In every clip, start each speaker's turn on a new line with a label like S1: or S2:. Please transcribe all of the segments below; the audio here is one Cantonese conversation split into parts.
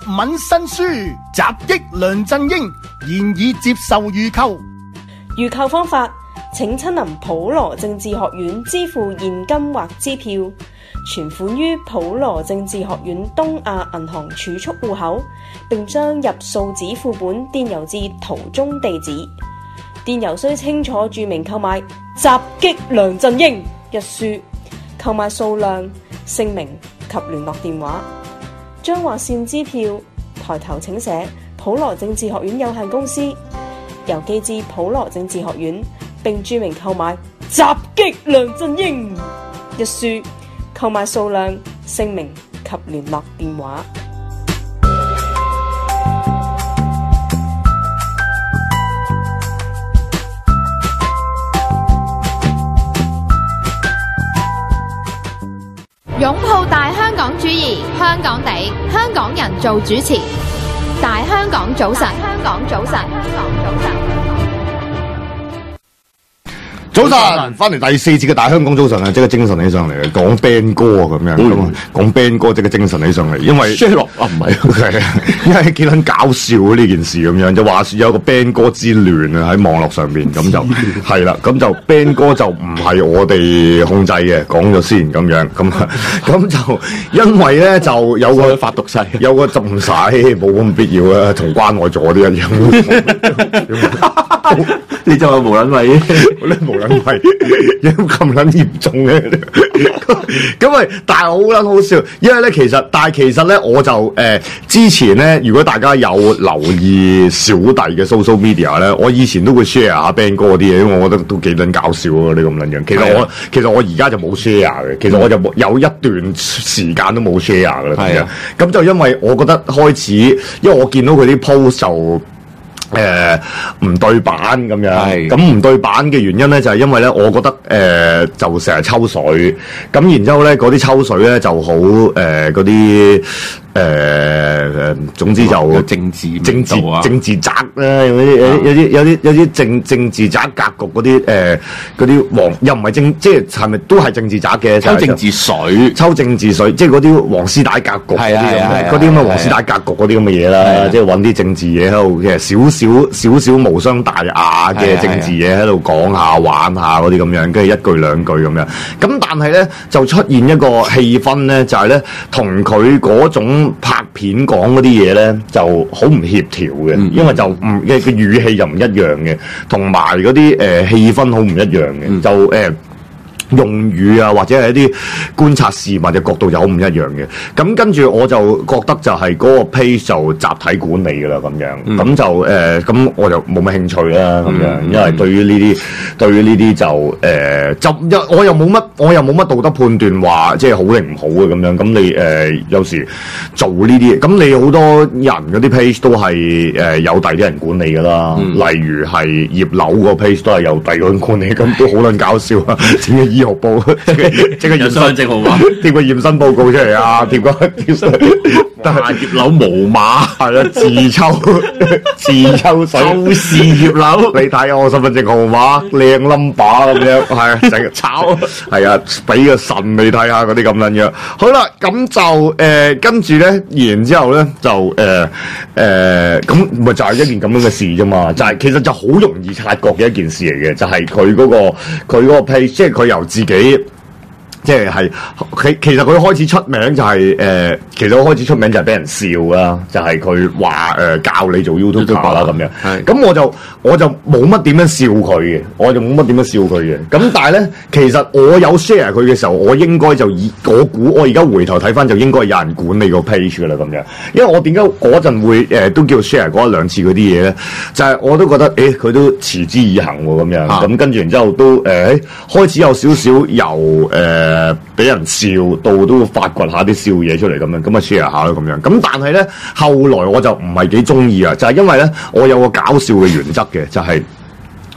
S1: 文新書《襲擊梁振英》現已接受預購。
S2: 預購方法：請親臨普羅政治學院支付現金或支票，存款於普羅政治學院東亞銀行儲蓄戶口，並將入數紙副本電郵至圖中地址。電郵須清楚註明購買《襲擊梁振英》一書，購買數量、姓名及聯絡電話。將劃線支票抬頭請寫普羅政治學院有限公司，郵寄至普羅政治學院，並註明購買《襲擊梁振英》一書，購買數量、姓名及聯絡電話。
S3: 擁抱大香港主義，香港地，香港人做主持。大香港早晨，香港早晨，香港早晨。
S4: 早晨，翻嚟第四節嘅大香港早晨啊，即係精神起上嚟嘅，講 band 歌啊咁樣，講 band 歌即係精神起上嚟，因為 Sherlock 啊唔係，係啊，因為幾撚搞笑呢件事咁樣，就話說有個 band 歌之亂啊喺網絡上邊，咁就係啦，咁就 band 歌就唔係我哋控制嘅，講咗先咁樣，咁就因為咧就有個發毒誓，有個就唔使冇咁必要啊，同關愛座啲一樣。你就係無撚位，你無撚位，有咁撚嚴重嘅？咁咪，但係好撚好笑，因為咧其實咧，我就之前咧，如果大家有留意小弟嘅 social media 咧，我以前都會 share 下 band 歌啲嘢，因為我覺得都幾撚搞笑啊！呢咁撚樣，其實我而家就冇 share 嘅，其實我就有一段時間都冇 share 嘅啦。係啊，咁就因為我覺得開始，因為我見到佢啲 post 就。唔對版咁樣，咁唔對版嘅原因咧就係因為咧，我覺得就成日抽水，咁然之後咧嗰啲抽水咧就好嗰啲總之就政治宅啦，有啲政治宅格局嗰啲黃又唔係即係咪都係政治宅嘅？抽政治水，即係嗰啲黃絲帶格局嗰啲咁嘅黃絲帶格局嗰啲咁嘅嘢啦，即係揾啲政治嘢喺度嘅少少無傷大雅嘅政治嘢喺度講下玩下嗰啲咁樣，跟住一句兩句咁樣。咁但係咧就出現一個氣氛咧，就係咧同佢嗰種拍片講嗰啲嘢咧就好唔協調嘅，因為就唔嘅語氣就唔一樣嘅，同埋嗰啲氣氛好唔一樣嘅，就用語啊，或者係一啲觀察事物嘅角度又好唔一樣嘅。咁跟住我就覺得就係嗰個 page 就集體管理㗎啦，咁樣。咁就咁我就冇乜興趣啦，咁樣。因為對於呢啲就我又冇乜道德判斷話即係好定唔好嘅咁樣。咁你有時做呢啲，咁你好多人嗰啲 page 都係有第啲人管理㗎啦。例如係葉劉個 page 都係有第個人管理，咁都好撚搞笑啊！醫學報即係驗身證號碼，貼個驗身報告出嚟啊！但係葉劉無碼係啦，自抽水，就是葉劉。你睇下我身份證號碼，靚 number 咁樣，係成日炒，係啊，俾個神你睇下嗰啲咁樣樣。好啦，咁就跟住咧，然之後咧就咁咪就係一件咁樣嘅事啫嘛。就係其實就好容易察覺嘅一件事嚟嘅，就係佢嗰個 page， 即係佢由自己。即係其實佢開始出名就係其實我開始出名就係俾人笑啦，就係佢話教你做 YouTuber 啦咁樣。咁我就冇乜點樣笑佢嘅，咁但係咧，其實我有 share 佢嘅時候，我應該就我估我而家回頭睇翻就應該有人管理個 page 噶啦咁樣。因為我點解嗰陣會都叫 share 過一兩次嗰啲嘢咧？就係我都覺得佢都持之以恆喎咁樣。咁跟住然之後都開始有少少由俾人笑到都發掘下啲笑嘢出嚟咁樣，咁啊 share 下咯咁樣。咁但係咧，後來我就唔係幾中意啊，就係因為咧，我有個搞笑嘅原則嘅，就係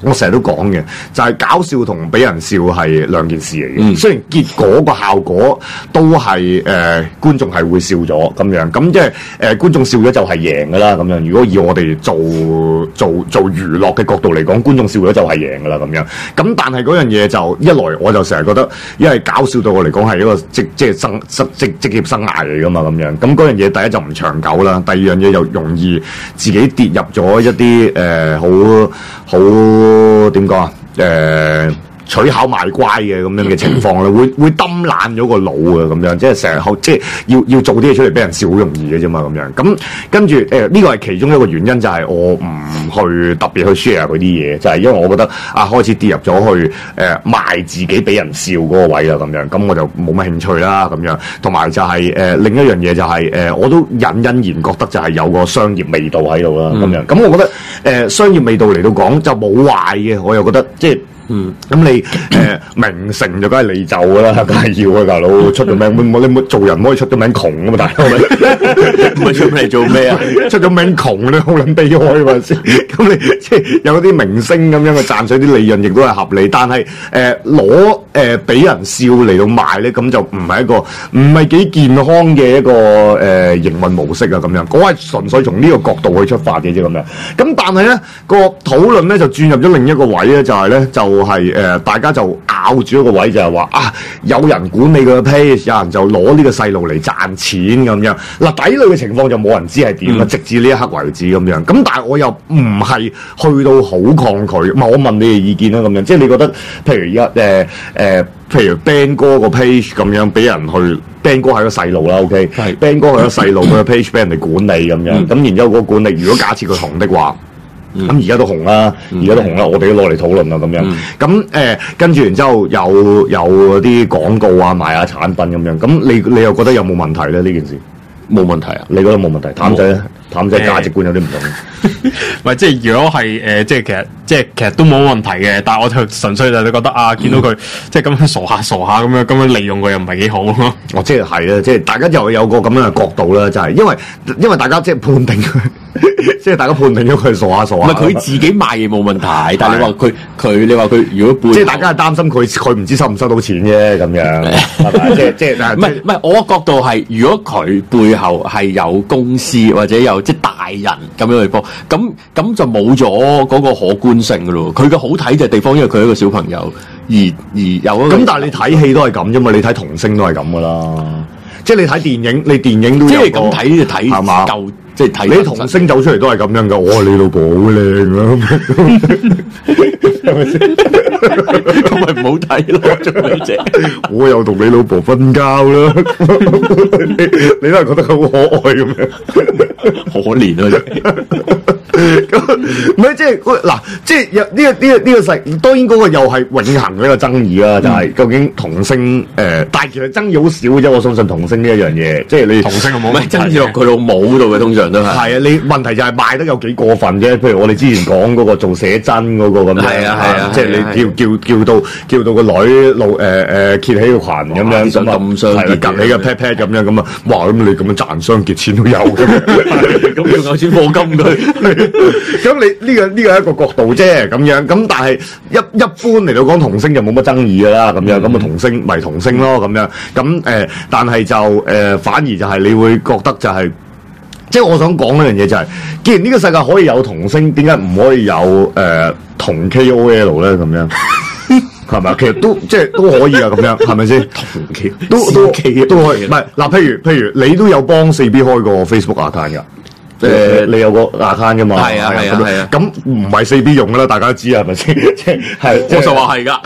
S4: 我成日都講嘅，就係搞笑同俾人笑係兩件事嚟嘅。雖然結果個效果都係觀眾係會笑咗咁樣，咁即係觀眾笑咗就係贏㗎啦咁樣。如果以我哋做娛樂嘅角度嚟講，觀眾笑咗就係贏㗎啦咁樣。咁但係嗰樣嘢就一來我就成日覺得，因為搞笑對我嚟講係一個職業生涯嚟㗎嘛咁樣。咁嗰樣嘢第一就唔長久啦，第二樣嘢又容易自己跌入咗一啲好點講啊？取巧賣乖嘅咁樣嘅情況咧，會抌爛咗個腦嘅咁樣，即係成日即係要做啲嘢出嚟俾人笑好容易嘅啫嘛咁樣。咁跟住呢個係其中一個原因，就係我唔去特別去 share 嗰啲嘢，就係因為我覺得開始跌入咗去賣自己俾人笑嗰個位啦咁樣，咁我就冇乜興趣啦咁樣。同埋就係另一樣嘢就係我都隱然覺得就係有個商業味道喺度啦咁樣。咁我覺得商業味道嚟到講就冇壞嘅，我又覺得即係。咁你名成就梗係你就㗎啦，梗係要啊大佬，出咗名，你冇做人唔可以出咗名窮㗎嘛大佬，唔係出名嚟做咩啊？出咗名窮咧，好撚悲哀啊嘛先。咁你即係有啲明星咁樣嘅賺取啲利潤，亦都係合理。但係攞俾人笑嚟到賣咧，咁就唔係幾健康嘅一個營運模式啊咁樣。我係純粹從呢個角度去出發嘅啫咁樣。咁但係咧個討論咧就轉入咗另一個位咧，就係咧大家就咬住一個位，就係話有人管理個 page， 有人就攞呢個細路嚟賺錢咁樣。嗱，底裏嘅情況就冇人知係點啦，直至呢一刻為止咁樣。咁但係我又唔係去到好抗拒，我問你哋意見啦咁樣。即係你覺得，譬如而家譬如 Ben 哥個 page 咁樣俾人去 ，Ben 哥係個細路啦 ，OK， 係 Ben 哥係個細路，佢個 page 俾人哋管理咁樣。咁然之後嗰個管理，如果假設佢紅的話。咁而家都紅啦，我哋都攞嚟討論啦咁樣。咁跟住然之後有啲廣告啊，賣下產品咁樣。咁你又覺得有冇問題咧？呢件事冇問題啊？你覺得冇問題？譚仔價值觀有啲唔同。
S5: 唔係，即係如果係即係其實都冇問題嘅，但係我就純粹就係覺得見到佢即係咁樣傻下咁樣利用佢又唔係幾好咯。
S4: 即係係啦，即係大家又有個咁樣嘅角度啦，就係因為大家即係判定佢。即係大家判定咗佢傻下。
S6: 唔係佢自己賣嘢冇問題，但係你話佢如果
S4: 即係大家係擔心佢唔知收唔收到錢啫咁樣，係咪？即係
S6: 唔係我角度係，如果佢背後係有公司或者有即係大人咁樣去幫，咁就冇咗嗰個可觀性噶咯。佢嘅好睇嘅地方，因為佢係一個小朋友，而有咁，
S4: 但係你睇戲都係咁啫嘛，你睇童星都係咁噶啦。即係你睇電影都有個，即係咁睇就睇係嘛？即係睇你童星走出嚟都係咁樣噶，你老婆好靚啊，係咪先？
S6: 咁咪唔好睇咯，做咩啫？
S4: 我又同你老婆瞓覺啦，你都係覺得佢好可愛咁樣，
S6: 可憐啊！
S4: 咁唔係即係嗱，即係有呢個世，當然嗰個又係永恆嘅一個爭議啦，就係究竟童星但係其實爭議好少嘅啫。我相信童星呢一樣嘢，即係你童星有冇咩
S6: 爭議落佢老母度嘅，通常都係。
S4: 係啊，你問題就係賣得有幾過分啫。譬如我哋之前講嗰個做寫真嗰個咁樣，係啊，即係你叫到個女揭起個裙咁樣，咁雙係夾起個 pat pat 咁樣咁啊，哇！咁你咁樣賺雙節錢都有嘅，
S6: 咁要有錢課金佢。
S4: 咁你呢個係一個角度啫，咁樣咁，但係一般嚟到講童星就冇乜爭議噶啦，咁樣咁啊童星咪童星咯，咁樣咁但係就反而就係你會覺得就係，即係我想講一樣嘢就係，既然呢個世界可以有童星，點解唔可以有童 KOL 咧？咁樣係咪？其實都即係都可以啊，咁樣係咪先？童 K 都可以，唔係嗱，譬如你都有幫4B 開過 Facebook account 噶。你有個 account 噶嘛？係啊。咁唔係4B 用噶啦，大家都知係咪先？即係
S6: 我就話係噶。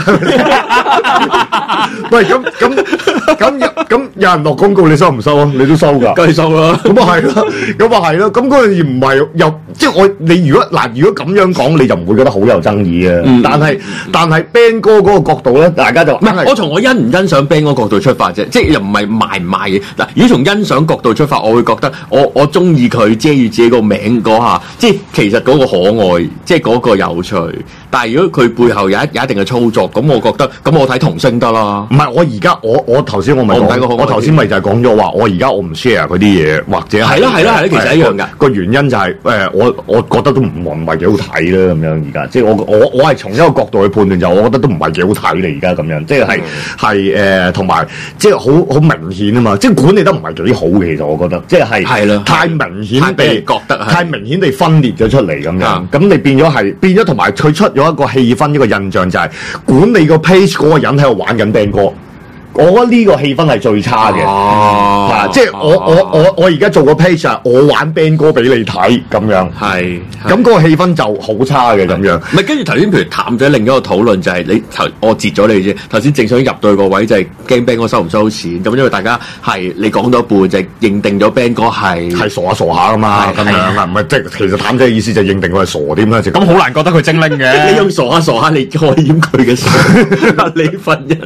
S4: 喂，咁有人落廣告，你收唔收啊？你都收噶，
S6: 梗係收啦。
S4: 咁啊係咯，咁嗰樣嘢唔係又即係你如果咁樣講，你就唔會覺得好有爭議啊。但係 Ben 哥嗰個角度咧，大家就唔係
S6: 我從我欣唔欣賞 Ben 嗰個角度出發啫，即係又唔係賣唔賣嘢嗱。如果從欣賞角度出發，我會覺得我中意佢遮住自己個名嗰下，即係其實嗰個可愛，即係嗰個有趣。但係如果佢背後有一定嘅操作，咁我覺得咁我睇童星得啦。
S4: 唔係我而家我頭先我咪講，我我頭先咪就係講咗話，我而家我唔 share 嗰啲嘢，或者係
S6: 啦，其實一樣㗎。
S4: 個原因就係我覺得都唔係幾好睇啦，咁樣而家，即係我係從一個角度去判斷，就我覺得都唔係幾好睇啦，而家咁樣，即係同埋即係好明顯啊嘛，即係管理得唔係幾好嘅，其實我覺得，即係太明顯地覺得太明顯地分裂咗出嚟咁樣，咁你變咗同埋佢出咗一個氣氛，一個印象就係管理個 page 嗰個人喺度玩緊 band 歌。我覺得呢個氣氛係最差嘅，即係我而家做個 page 啊，我玩 band 歌俾你睇咁樣，咁嗰個氣氛就好差嘅咁樣。
S6: 唔係跟住頭先，譬如談咗另一個討論就係我截咗你啫。頭先正想入到去個位就係驚 band 歌收唔收錢，咁因為大家係你講到一半就認定咗 band 歌係傻下噶嘛，咁樣唔係即係其實譚仔嘅意思就認定佢係傻點啦，咁
S5: 好難覺得佢精靈嘅。
S6: 你用傻下你可以掩佢嘅傻，你份人。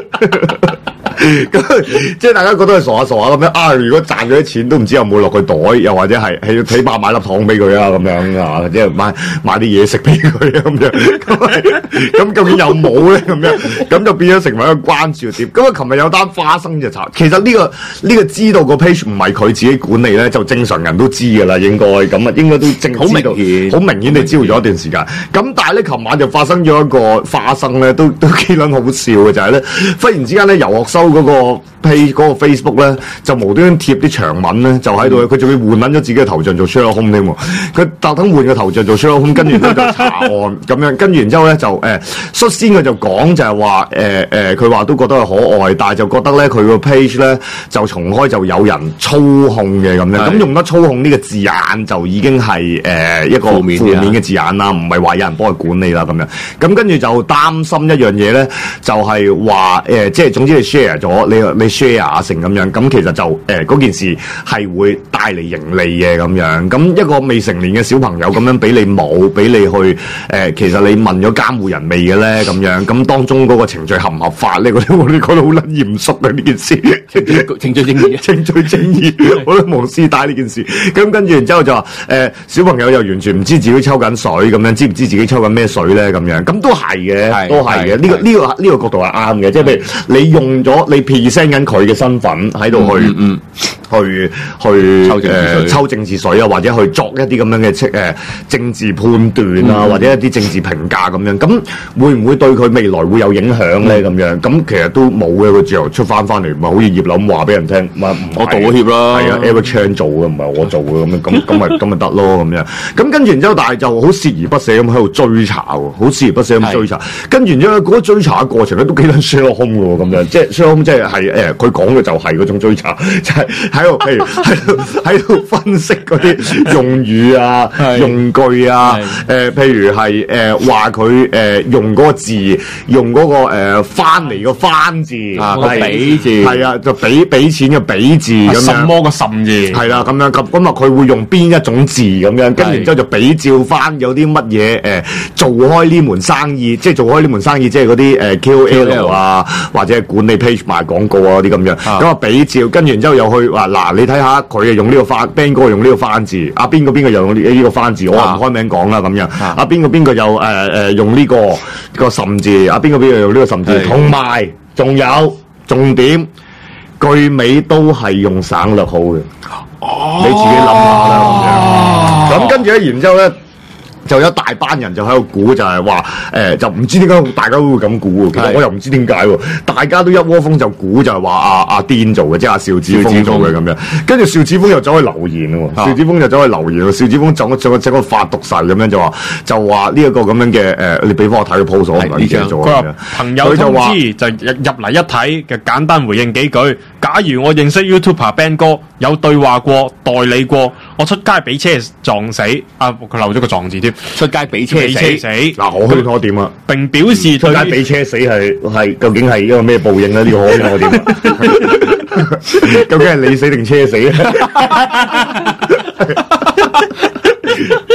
S4: 咁即係大家覺得佢傻下咁樣啊！如果賺咗啲錢都唔知有冇落佢袋，又或者係起碼買粒糖俾佢啊咁樣啊，或者買啲嘢食俾佢啊咁樣。咁究竟有冇咧咁樣？咁就變咗成為一個關注點。咁啊，琴日有單花生就查，其實呢個知道個 page 唔係佢自己管理咧，就正常人都知㗎啦，應該咁啊，應該都正好明顯地知道咗一段時間。咁但係咧，琴晚就發生咗一個花生咧，都幾撚好笑嘅就係咧，忽然之間咧，遊學修嗰個 page 嗰個 Facebook 咧，就無端端貼啲長文咧，就喺度，佢仲要換撚咗自己嘅頭像做 Sherlock Holmes 添喎。佢特登換個頭像做 Sherlock Holmes，跟住咧就查案咁樣，跟住然之後咧就率先佢就講就係話佢話都覺得係可愛，但係就覺得咧佢個 page 咧就重開就有人操控嘅咁樣，咁用得操控呢個字眼就已經係一個負面嘅字眼啦，唔係話有人幫佢管理啦咁樣。咁跟住就擔心一樣嘢咧，就係話即係總之你 share 咗你 share 啊成咁樣，咁其實就嗰件事係會帶嚟盈利嘅咁樣。咁一個未成年嘅小朋友咁樣俾你冇俾你去其實你問咗監護人未嘅咧咁樣，咁當中嗰個程序合唔合法咧？我哋覺得好撚嚴肅嘅呢件事，
S6: 程序正義，
S4: 我都無私帶呢件事。咁跟住然之後就話小朋友又完全唔知自己抽緊水咁樣，知唔知自己抽緊咩水咧咁樣？咁都係嘅，都係嘅。呢個角度係啱嘅，即係譬如你用咗你 present 緊佢嘅身份喺度去抽政治水啊，或者去作一啲咁樣嘅政治判斷啊，或者一啲政治評價咁樣，咁會唔會對佢未來會有影響咧？咁樣咁其實都冇嘅，佢自由出翻嚟，唔係好似葉劉咁話俾人聽，
S6: 我道歉啦，
S4: 係啊 Eric Chan 做嘅，唔係我做嘅咁咪得咯咁樣。咁跟住然之後，但係就好鍥而不捨咁喺度追查喎，好鍥而不捨咁追查。跟住然之後嗰個追查嘅過程咧都幾撚 Sherlock Holmes 嘅喎，咁樣即係 Sherlock Holmes 即係佢講嘅就係嗰種追查，就係喺度分析嗰啲用語啊、用句啊，譬如係話佢用嗰個字，用嗰個翻嚟個翻字，
S6: 個俾字，
S4: 係啊，就俾錢嘅俾字咁樣，
S5: 什麼個甚字，
S4: 係啦咁樣咁啊，佢會用邊一種字咁樣，跟住然之後就比照翻有啲乜嘢做開呢門生意，即係做開呢門生意，即係嗰啲KOL 啊，或者係管理 page 賣廣告啊啲咁樣，咁啊比照，跟住然之後又去話嗱，你睇下佢係用呢個翻 band 哥用呢個翻字，啊邊個又用呢個翻字，我唔開名講啦咁樣，啊邊個又用呢個甚字，啊邊個又用呢個甚字，同埋仲有重點句尾都係用省略號嘅，你自己諗下啦咁樣，咁跟住咧，然之後咧。就有一大班人就喺度估，就係話就唔知點解大家都會咁估喎。其實我又唔知點解喎，大家都一窩蜂就估就係話阿癲做嘅，即係阿邵子峰做嘅咁樣。跟住邵子峰又走去留言喎，邵子峰就走去留言喎。邵子峰整個發毒誓咁樣就話呢一個咁樣嘅你俾翻我睇個 post 我唔知做。
S5: 佢話朋友通知就入嚟一睇嘅簡單回應幾句。假如我認識 YouTuber Ben 哥有對話過代理過，我出街俾車撞死啊！佢漏咗個撞字添。
S6: 出街俾車死
S4: 嗱，我勸我點啊？
S5: 並表示
S4: 出街俾車死係究竟係一個咩報應咧？呢個我勸我點啊？究竟係你死定車死啊？咁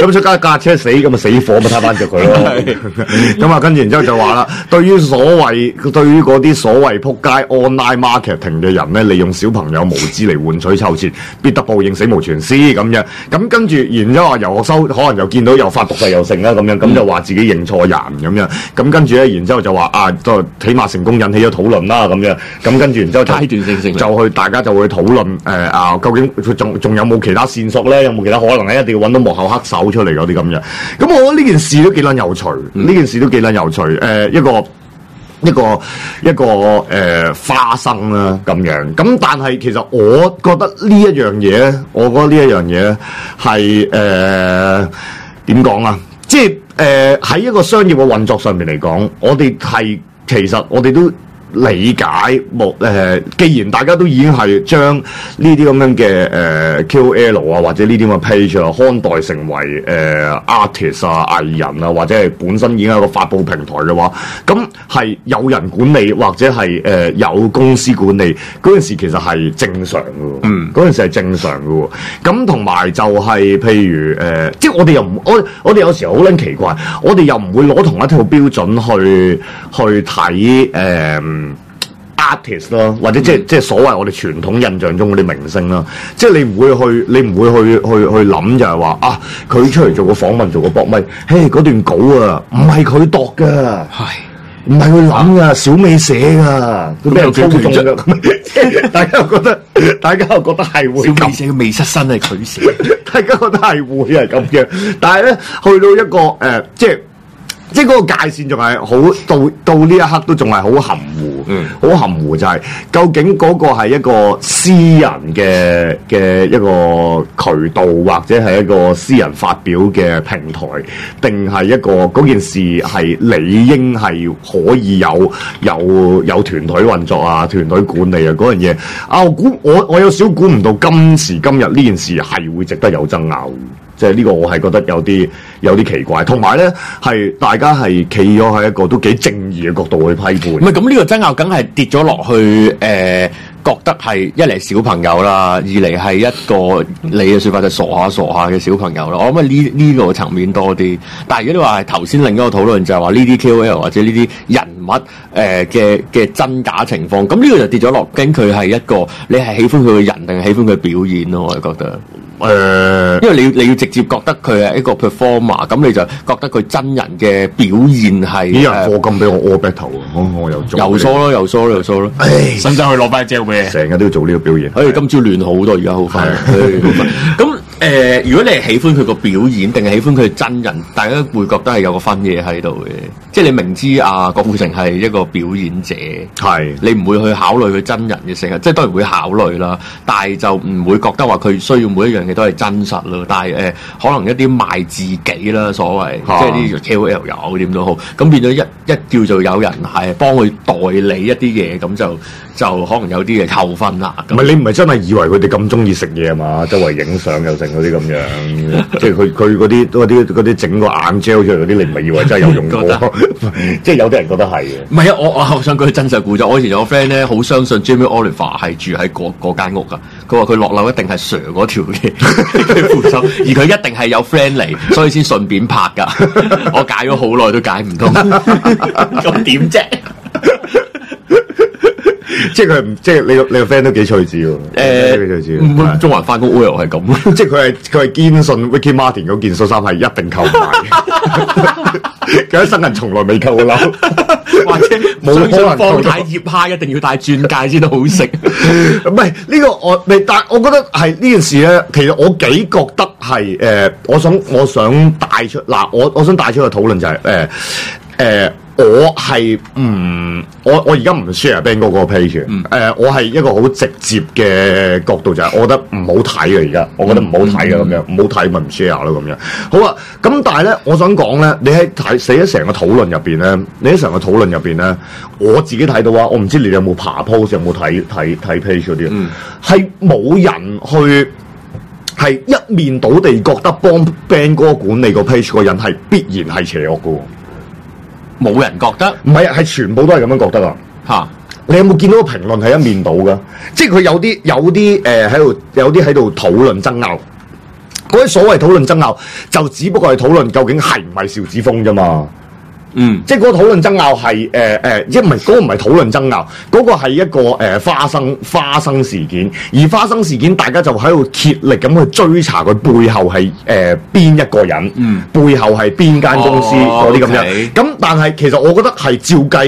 S4: 咁出架車死，咁咪死火咪睇翻着佢咯。咁啊，跟住然之後就話啦，對於嗰啲所謂撲街 online marketing 嘅人咧，利用小朋友無知嚟換取籌錢，必得報應，死無全屍咁樣。咁跟住，然之後話游學修可能又見到又發毒誓又成啦咁樣，咁就話自己認錯人咁樣。咁跟住咧，然之後就話就起碼成功引起咗討論啦咁樣。咁跟住然之後階段性就去大家就會討論究竟佢仲有冇其他線索咧？有冇其他可能咧？一定要揾到幕後黑手出嚟嗰啲咁樣。咁我覺得呢件事都幾撚有趣，呢件事都幾撚有趣。一個花生啦咁樣。咁但係其實我覺得呢一樣嘢咧，係點講啊？即係喺一個商業嘅運作上面嚟講，其實我哋都理解既然大家都已經係將呢啲咁樣嘅KOL 啊，或者呢啲咁嘅 page 啊，看待成為artist 啊、藝人啊，或者係本身已經係一個發佈平台嘅話，咁係有人管理或者係有公司管理嗰陣時，其實係正常嘅。嗰陣時係正常嘅。咁同埋就係譬如即係我哋又唔我哋有時候好撚奇怪，我哋又唔會攞同一套標準去睇artist 啦，或者即係所謂我哋傳統印象中嗰啲明星啦，即係你唔會去諗就係話佢出嚟做個訪問做個博咪，嗰段稿唔係佢度㗎，唔係佢諗㗎，小美寫㗎，佢俾人操縱㗎，大家又覺得係會
S6: 小美寫嘅未失身係佢寫，
S4: 大家覺得係會係咁嘅，但係咧去到一個即係嗰個界線仲係好到呢一刻都仲係好含糊，好含糊就係究竟嗰個係一個私人嘅一個渠道，或者係一個私人發表嘅平台，定係一個嗰件事係理應係可以有團隊運作啊、團隊管理啊嗰樣嘢我有少估唔到今時今日呢件事係會值得有爭拗。即係呢個我係覺得有啲奇怪，同埋咧係大家係企咗喺一個都幾正義嘅角度去批判。
S6: 唔係咁呢個爭拗，梗係跌咗落去覺得係一嚟小朋友啦，二嚟係一個你嘅説法就傻下嘅小朋友啦。我諗呢個層面多啲。但係如果你話係頭先另一個討論就係話呢啲 KOL 或者呢啲人物嘅真假情況，咁呢個就跌咗落，究竟佢係一個你係喜歡佢嘅人定係喜歡佢表演咯？我係覺得。因為你要直接覺得佢係一個 performer， 咁你就覺得佢真人嘅表現係
S4: 啲人課金俾我 all back 頭我又做
S6: 又疏咯，
S5: 使唔使去攞翻隻咩？
S4: 成日都要做呢個表現。
S6: 今朝亂好多，而家好快。咁如果你係喜歡佢個表演，定係喜歡佢真人，大家會覺得係有個分野喺度嘅。即係你明知郭富城係一個表演者，你唔會去考慮佢真人嘅性格，即係當然會考慮啦，但係就唔會覺得話佢需要每一樣嘢都係真實咯。但係可能一啲賣自己啦，所謂即係啲 KOL 有點都好，咁變咗一叫做有人係幫佢代理一啲嘢，咁就可能有啲嘢扣分啦。
S4: 唔係你唔係真係以為佢哋咁中意食嘢嘛？周圍影相又成嗰啲咁樣，即係佢嗰啲整個眼 gel 出嚟嗰啲，你唔係以為真係有用過？即係有啲人覺得係嘅。唔係啊，
S6: 我想講真實故仔。我以前有個 friend 咧，好相信 Jamie Oliver 係住喺嗰間屋噶。佢話佢落樓一定係 Sir 嗰條嘅扶手，而佢一定係有 friend 嚟，所以先順便拍噶。我解咗好耐都解唔通，咁點啫？
S4: 即係佢即係你個 friend 都幾趣致喎。
S6: 中環翻工 OL 係咁，
S4: 即係佢係堅信 Ricky Martin 嗰件恤衫係一定購買。佢一生人從來未購過樓，
S6: 或者冇可能放太醃蝦，一定要帶鑽戒先得好食。
S4: 唔係呢個但係我覺得係呢件事咧，其實我幾覺得係我想帶出嗱，我想帶出個討論就係我係我而家唔 share Ben 哥個 page，我係一個好直接嘅角度，就係我覺得唔好睇嘅而家，我覺得唔好睇嘅咁樣，唔好睇咪唔 share 咯咁樣。好啊，咁但係咧，我想講咧，你喺寫咗成個討論入邊咧，我自己睇到啊，我唔知你哋有冇爬 post，有冇睇 page 嗰啲，係冇人去係一面倒地覺得幫 Ben 哥管理個 page 個人係必然係邪惡嘅。
S6: 冇人覺得，
S4: 唔係，係全部都係咁樣覺得啊！嚇，你有冇見到個評論係一面倒㗎？即係佢有啲喺度討論爭拗， 嗰啲所謂討論爭拗，就只不過係討論究竟係唔係邵子峰啫嘛。即係嗰個討論爭拗係即係唔係嗰個唔係討論爭拗，嗰個係一個花生事件，而花生事件大家就喺度竭力咁去追查佢背後係邊一個人，背後係邊間公司嗰啲咁樣。咁但係其實我覺得係照計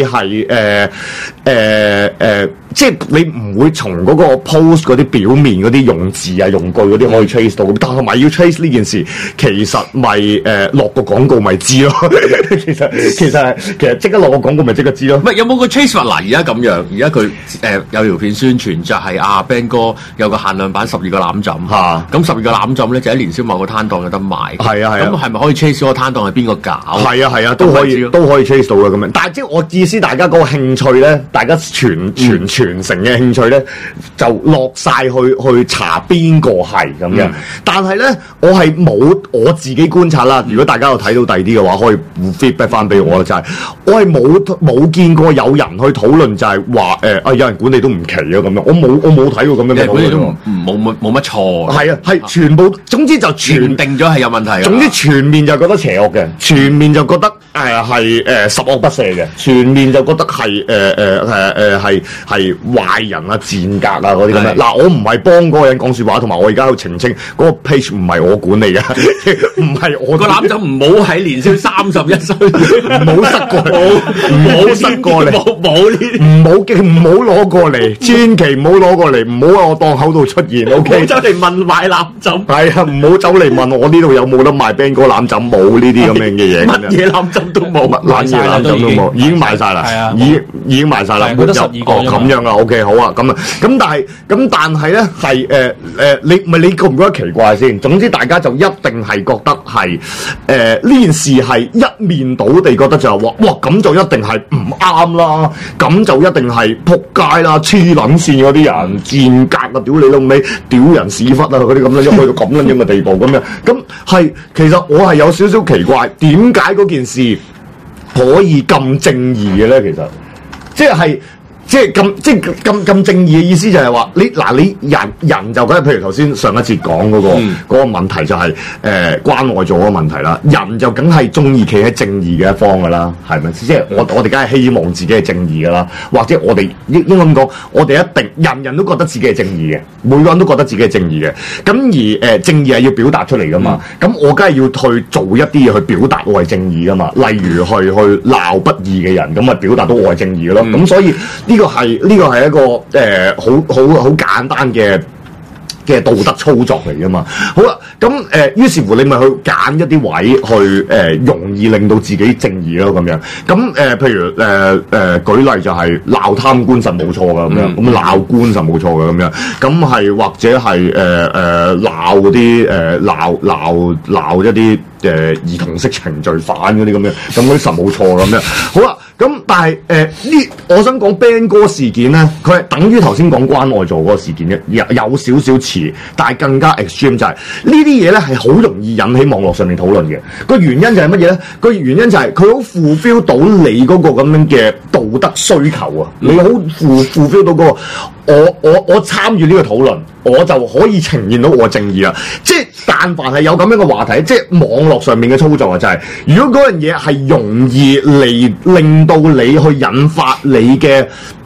S4: 係即係你唔會從嗰個 post 嗰啲表面嗰啲用字啊用句嗰啲可以 trace 到，但係咪要 trace 呢件事，其實咪落個廣告咪知咯。其實即刻落個廣告咪即刻知咯。
S6: 唔係有冇個 trace 法？嗱，而家咁樣，而家佢有條片宣傳就係Ben 哥有個限量版12個攬枕嚇，咁12個攬枕咧就喺年宵某個攤檔有得賣。係啊，咁係咪可以 trace 嗰個攤檔係邊個搞？係啊，都可以 trace 到嘅咁樣。但係即係我意思，大家嗰個興趣咧，大家傳承嘅興趣咧，就落晒去查邊個係咁樣。但係咧，我係冇我自己觀察啦。如果大家有睇到第二啲嘅話，可以 feedback 翻俾我。就係我係冇見過有人去討論，就係話有人管理都唔奇啊咁樣。我冇睇過咁樣嘅管理都冇乜錯。
S4: 係啊，係全部總之就全
S6: 定咗係有問題。
S4: 總之全面就覺得邪惡嘅，全面就覺得係十惡不赦嘅，全面就覺得係係壞人啊、賤格啊嗰啲咁樣。嗱，我唔係幫嗰個人講説話，同埋我而家喺度澄清嗰個 page 唔係我管理嘅，唔係我
S6: 個攬枕唔好喺年宵31歲，
S4: 唔好塞過嚟，唔好塞過嚟，
S6: 冇呢啲，
S4: 唔好攞過嚟，千祈唔好攞過嚟，唔好喺我檔口度出現。O K，
S6: 走嚟問買攬枕，
S4: 係啊，唔好走嚟問我呢度有冇得賣 Ben 哥攬枕，冇呢啲咁樣嘅嘢，
S6: 乜嘢攬枕都冇，
S4: 乜嘢攬枕都冇，已經賣晒啦，係啊，已經賣晒啦，
S7: 冇得12個
S4: 咁樣啊。O K， 好啊，咁但係咧係你覺唔覺得奇怪先？總之大家就一定係覺得係呢件事係一面倒地覺得就係話，哇咁就一定係唔啱啦，咁就一定係撲街啦，黐撚線嗰啲人賤格啊，屌你老味，屌人屎忽啊嗰啲咁樣，去到咁樣嘅地步咁樣，咁係其實我係有少少奇怪，點解嗰件事可以咁正義嘅咧？其實即係咁正義嘅意思就係話你人就梗係，譬如頭先上一節講嗰個問題就係關愛座嗰個問題啦，人就梗係中意企喺正義嘅一方噶啦，係咪？即係我哋梗係希望自己係正義噶啦，或者我哋應該咁講，我哋一定人人都覺得自己係正義嘅，每個人都覺得自己係正義嘅，咁而正義係要表達出嚟噶嘛，咁我梗係要去做一啲嘢去表達我係正義噶嘛，例如去鬧不義嘅人，咁咪表達到我係正義嘅咯，咁所以呢個係一個好簡單嘅道德操作嚟噶嘛。好啦，咁於是乎你咪去揀一啲位去容易令到自己正義咯咁樣。咁譬如舉例就係鬧貪官實冇錯噶咁樣，咁鬧官實冇錯噶咁樣。咁係或者係鬧嗰啲鬧一啲兒童色情罪犯嗰啲咁樣，咁嗰啲實冇錯咁樣。好啦。咁但係我想講 Ben 哥事件咧，佢係等於頭先講關愛座嗰個事件嘅，有少少似，但係更加 extreme 就係呢啲嘢咧係好容易引起網絡上面討論嘅。個原因就係乜嘢咧？個原因就係佢好 fulfill 到你嗰個咁樣嘅道德需求啊！你好 fulfill 到嗰個我參與呢個討論，我就可以呈現到我正義啦。即係但凡係有咁樣嘅話題，即係網絡上面嘅操作啊，就係如果嗰樣嘢係容易嚟令到你去引發你嘅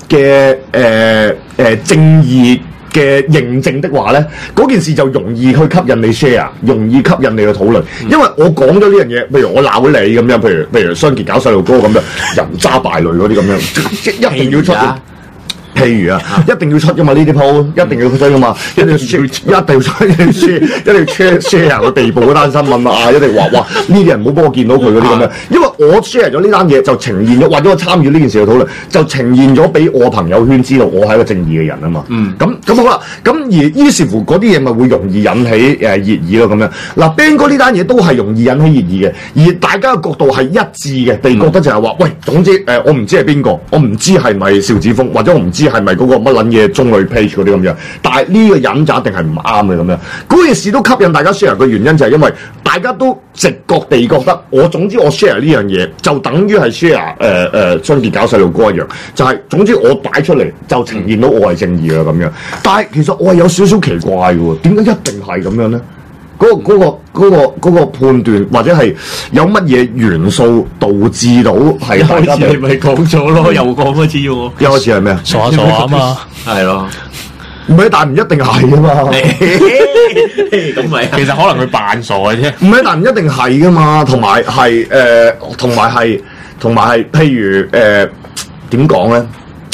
S4: 正義嘅認證的話咧，嗰件事就容易去吸引你 share， 容易吸引你去討論。因為我講咗呢樣嘢，譬如我鬧你咁樣，譬如雙傑搞細路哥咁樣，人渣敗類嗰啲咁樣，一定要出。譬如啊，一定要出噶嘛呢啲鋪，一定要出噶嘛，一定要 share 個地步嗰單新聞啊，一定話哇呢啲人唔好幫我見到佢嗰啲咁樣，因為我 share 咗呢單嘢就呈現咗，或者我參與呢件事嘅討論，就呈現咗俾我朋友圈知道我係一個正義嘅人啊嘛。咁好啦，咁而於是乎嗰啲嘢咪會容易引起熱議咯咁樣。嗱 Ben 哥呢單嘢都係容易引起熱議嘅，而大家嘅角度係一致嘅，地覺得就係話喂，總之我唔知係邊個，我唔知係咪邵子峰，或者我唔知係咪嗰個乜撚嘢中女 page 嗰啲咁樣，但係呢個人就一定係唔啱嘅咁樣。嗰件事都吸引大家 share 嘅原因就係因為大家都直覺地覺得總之我 share 呢樣嘢就等於係 share 雙傑搞細路哥一樣，就係總之我擺出嚟就呈現到我係正義嘅咁樣。但係其實我係有少少奇怪嘅喎，點解一定係咁樣咧？ 嗰個判斷或者係有乜嘢元素導致到係大家
S6: 你咪講咗咯，又講一次喎。
S4: 一開始係咩啊？
S7: 傻啊嘛，
S6: 係咯。
S4: 唔係，但唔一定係噶嘛。
S6: 咁咪
S5: 其實可能佢扮傻嘅啫。
S4: 唔係，但唔一定係噶嘛。同埋係譬如點講咧？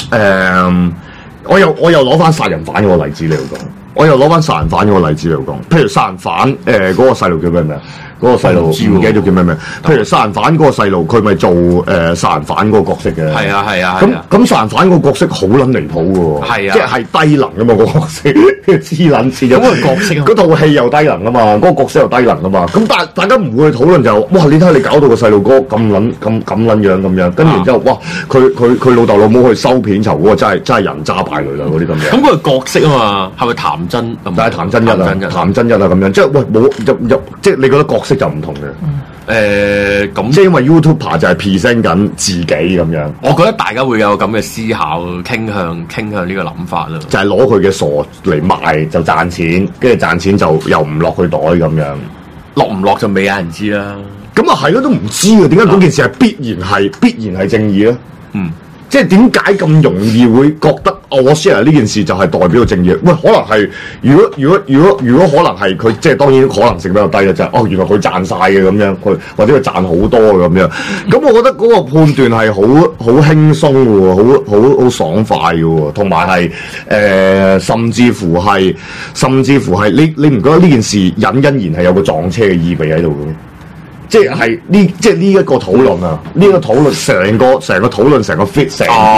S4: 我又攞翻殺人犯嗰個例子嚟講。我又攞翻殺人犯嗰個例子嚟講，譬如殺人犯嗰個細路叫咩名？嗰個細路唔記得咗叫咩名？譬如殺人犯嗰個細路，佢咪做殺人犯嗰個角色嘅。
S6: 係啊。
S4: 咁殺人犯嗰個角色好撚離譜嘅喎。係啊，即係低能㗎嘛，個角色黐撚線。咁個角色嗰套戲又低能㗎嘛，嗰個角色又低能㗎嘛。咁但係大家唔會去討論就哇！你睇下你搞到個細路哥咁撚樣咁樣，跟住然之後哇！佢老豆老母去收片酬嗰個真係人渣敗類啦嗰啲咁樣。
S6: 咁嗰個角色啊嘛，係咪譚真？
S4: 但係譚真一啊咁樣，即係喂冇即係你覺得角色就唔同嘅。咁即係因為 YouTuber 就係 present 緊自己咁樣。
S6: 我覺得大家會有咁嘅思考傾向呢個諗法啦。
S4: 就係攞佢嘅傻嚟賣就賺錢，跟住賺錢就又唔落去袋咁樣。
S6: 落唔落就未有人知啦。
S4: 咁啊係咯，都唔知啊，點解嗰件事係必然係正義咧？即係點解咁容易會覺得我 share 呢件事就係代表正義？喂，可能係如果可能係佢，即係當然可能性比較低啦，就係原來佢賺晒嘅咁樣，佢或者佢賺好多嘅咁樣。咁我覺得嗰個判斷係好輕鬆嘅喎，好爽快嘅喎，同埋係甚至乎係你唔覺得呢件事隱然係有個撞車嘅意味喺度嘅？即係呢一個討論啊，呢個討論成個討論成個 fit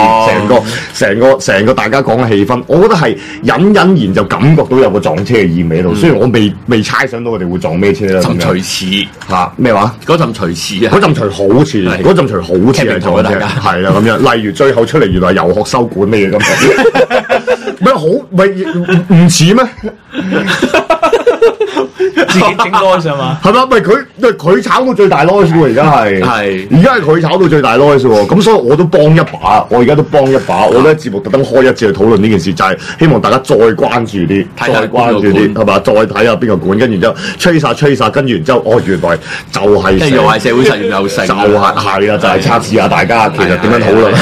S4: 成個大家講嘅氣氛，我覺得係隱然就感覺到有個撞車嘅意味喺度。雖然我未猜想到佢哋會撞咩車啦。
S6: 陣隨似
S4: 嚇咩話？
S6: 嗰陣隨似啊！
S4: 嗰陣隨好似，嗰陣隨好似係撞車，係啦咁樣。例如最後出嚟原來遊學收管咩嘢咁，咩好唔似咩？
S7: 自己整 noise 係嘛？
S4: 係嘛？唔係佢炒到最大 noise 喎，而家係而家係佢炒到最大 noise 喎。咁所以我都幫一把，我而家都幫一把。我咧節目特登開一節去討論呢件事，就係希望大家再關注啲，再關注啲係嘛？再睇下邊個管，跟住之後吹殺，跟住然之後原來就係
S6: 即係又係社會實驗又成，
S4: 就係啦，就係測試下大家其實點樣討論。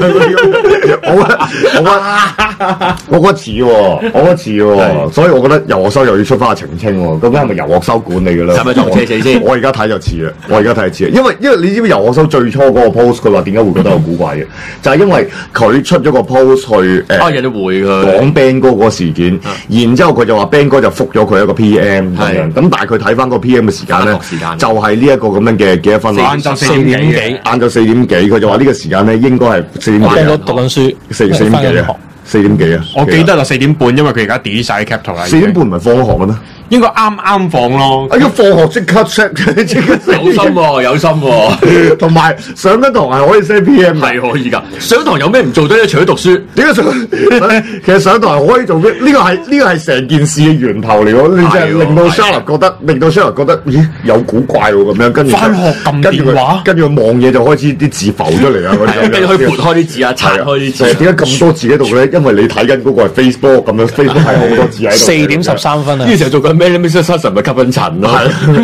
S4: 我覺得似喎，所以我覺得遊學收又要出翻個澄清喎。究竟係咪遊學收管理嘅咧？
S6: 係咪撞車死先？
S4: 我而家睇就似啦，因為你知唔知遊學收最初嗰個 post 佢話點解會覺得好古怪嘅？就係因為佢出咗個 post 去
S6: 有啲回佢
S4: 講 Ben 哥嗰個事件，然之後佢就話 Ben 哥就覆咗佢一個 PM 咁樣。咁但係佢睇翻個 PM 嘅時間咧，就係呢一個咁樣嘅幾多分？
S5: 晏晝4點幾，
S4: 晏晝4點幾，佢就話呢個時間咧應該係4點幾。
S7: Ben 哥讀緊書
S4: ，4點幾啊？4點幾啊？
S5: 我記得啦，4點半，因為佢而家 delete 晒 cap 圖啦。
S4: 4點半唔係放學嘅咩？
S5: 應該啱放咯。
S4: 哎呀，放學即刻 check， 即刻
S6: 有心喎，
S4: 同埋上緊堂係可以 send PM，
S6: 係可以㗎。上堂有咩唔做得？除咗讀書，
S4: 點解其實上堂可以做咩？呢個係成件事嘅源頭嚟喎。你真係令到 Charlotte 覺得，咦有古怪喎咁樣。跟住
S5: 返學撳電話，
S4: 跟住佢望嘢就開始啲字浮出嚟啊！
S6: 跟住可以撥開啲字啊，拆開啲字。
S4: 點解咁多字喺度咧？因為你睇緊嗰個係 Facebook 咁樣 ，Facebook 係好多字喺度。
S7: 4點13分啊！
S6: 呢個時候做緊咩咧？Mr. Sutton 咪吸緊塵咯。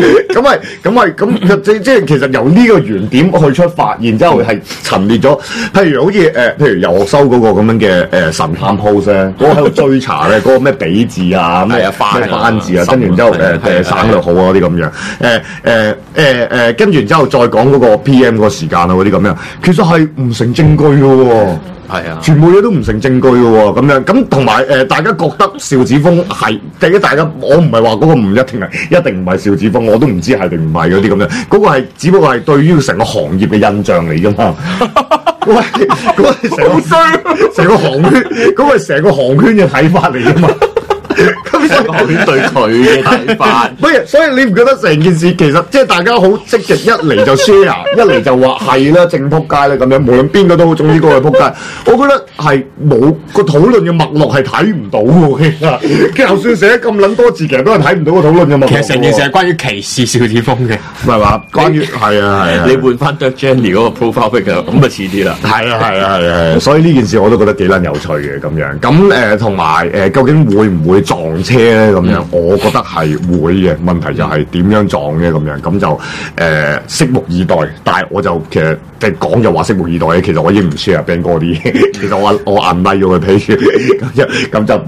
S4: 咁即係其實由呢個原點去出發，然之後係陳列咗，譬如好似譬如遊學修嗰個咁樣嘅神探 post 咧，嗰個喺度追查咧，嗰個咩比字啊，咩番字啊，跟住然之後省略號啊嗰啲咁樣，跟住然之後再講嗰個 PM 嗰個時間啊嗰啲咁樣，其實係唔成證據嘅喎。
S6: 係啊，
S4: 全部嘢都唔成證據嘅喎，咁樣咁同埋大家覺得邵子峰係，第一大家我唔係話嗰個唔一定唔係邵子峰，我都唔知係定唔係嗰啲咁樣，嗰個係只不過係對於成個行業嘅印象嚟㗎嘛。嗰個係成個行圈，嗰個係成個行圈嘅睇法嚟㗎嘛。
S6: 成個行圈對佢嘅睇法，
S4: 所以你唔覺得成件事其實即係大家好積極，一嚟就 share， 一嚟就話係啦，正撲街啦咁樣，無論邊個都好，總之嗰個係撲街。我覺得係冇個討論嘅脈絡係睇唔到喎，其實就算寫咁撚多字，其實都係睇唔到個討論嘅脈絡。
S5: 其實成件事係關於歧視邵子峰嘅，
S4: 唔係話關於係啊，
S6: 你換翻 Dirk Jenny 嗰個 profile pic 咁啊似啲啦。
S4: 係，所以呢件事我都覺得幾撚有趣嘅咁樣。咁同埋究竟會唔會撞車車咧咁樣，我覺得係會嘅。問題就係點樣撞嘅咁樣，咁就拭目以待。但係我就其實講就話拭目以待嘅，其實我已經唔 share Ben 哥啲嘢。其實我 unlike 咗佢 page，咁就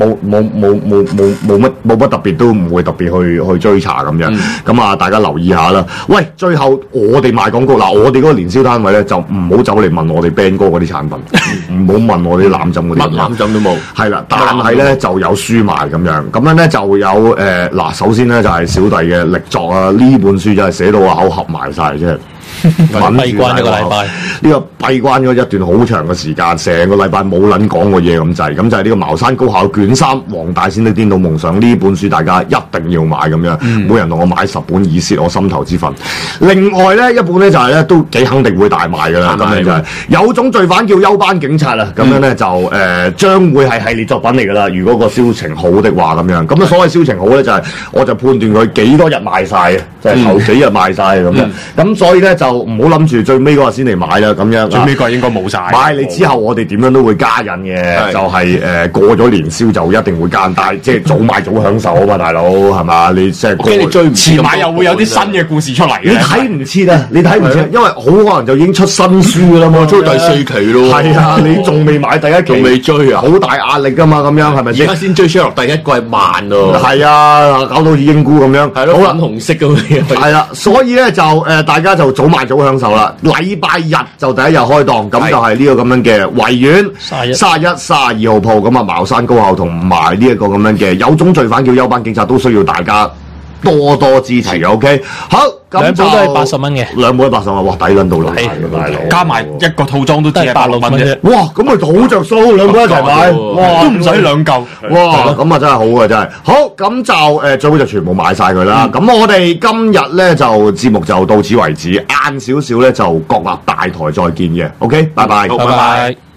S4: 冇乜特別，都唔會特別去追查咁樣。咁啊，大家留意下啦。喂，最後我哋賣廣告嗱，我哋嗰個年宵攤位咧就唔好走嚟問我哋 Ben 哥嗰啲產品，唔好問我哋啲攬枕嗰啲。
S6: 乜攬枕都冇。係
S4: 啦，但係咧就有書賣咁樣。咁樣咧就有嗱，首先咧就係小弟嘅力作啊！呢本書就係寫到個口合埋晒啫。
S7: 閉關一個禮拜，
S4: 呢個閉關咗一段好長嘅時間，成個禮拜冇撚講過嘢咁滯，咁就係呢個茅山高校卷3黃大仙的顛倒夢想呢本書，大家一定要買咁樣，每人同我買10本以泄我心頭之憤。另外咧一本咧就係咧都幾肯定會大賣㗎啦，咁樣就係有種罪犯叫休班警察啊，咁樣咧就將會係系列作品嚟㗎啦。如果個銷情好的話咁樣，咁啊所謂銷情好咧就係我就判斷佢幾多日賣晒嘅，就係頭幾日賣晒咁樣，咁所以咧就唔好諗住最尾嗰日先嚟買啦，咁樣
S5: 最尾嗰日應該冇晒。
S4: 買你之後，我哋點樣都會加印嘅，就係過咗年宵就一定會加印，但係即係早買早享受啊嘛，大佬係嘛？你即係
S6: 驚你追唔切，
S5: 遲買又會有啲新嘅故事出嚟嘅。
S4: 你睇唔切啊！你睇唔切，因為好可能就已經出新書㗎啦嘛，
S6: 出第4期咯。
S4: 係啊，你仲未買第一期，
S6: 仲未追啊，
S4: 好大壓力㗎嘛，咁樣係咪先？
S6: 而家先追落第一季慢咯。
S4: 係啊，搞到好似英菇咁樣。
S6: 係咯，粉紅色咁樣。
S4: 係啦，所以咧就大家就早買早享受啦。禮拜日就第一日開檔，咁就係呢個咁樣嘅維園31、32號鋪，咁啊茅山高校同埋呢一個咁樣嘅有種罪犯叫休班警察，都需要大家多多支持。OK， 好，咁
S7: 兩本都係80蚊嘅，
S4: 兩本都80蚊，哇，抵撚到啦，大佬，
S5: 加埋一個套裝都只係86蚊啫。
S4: 哇，咁咪好着數，兩本一齊買，哇，
S5: 都唔使2嚿。
S4: 哇，咁啊真係好啊，真係好，咁就最好就全部買晒佢啦。咁我哋今日咧就節目就到此為止，晏少少咧就各立大台再見嘅。OK，拜拜，
S7: 拜拜。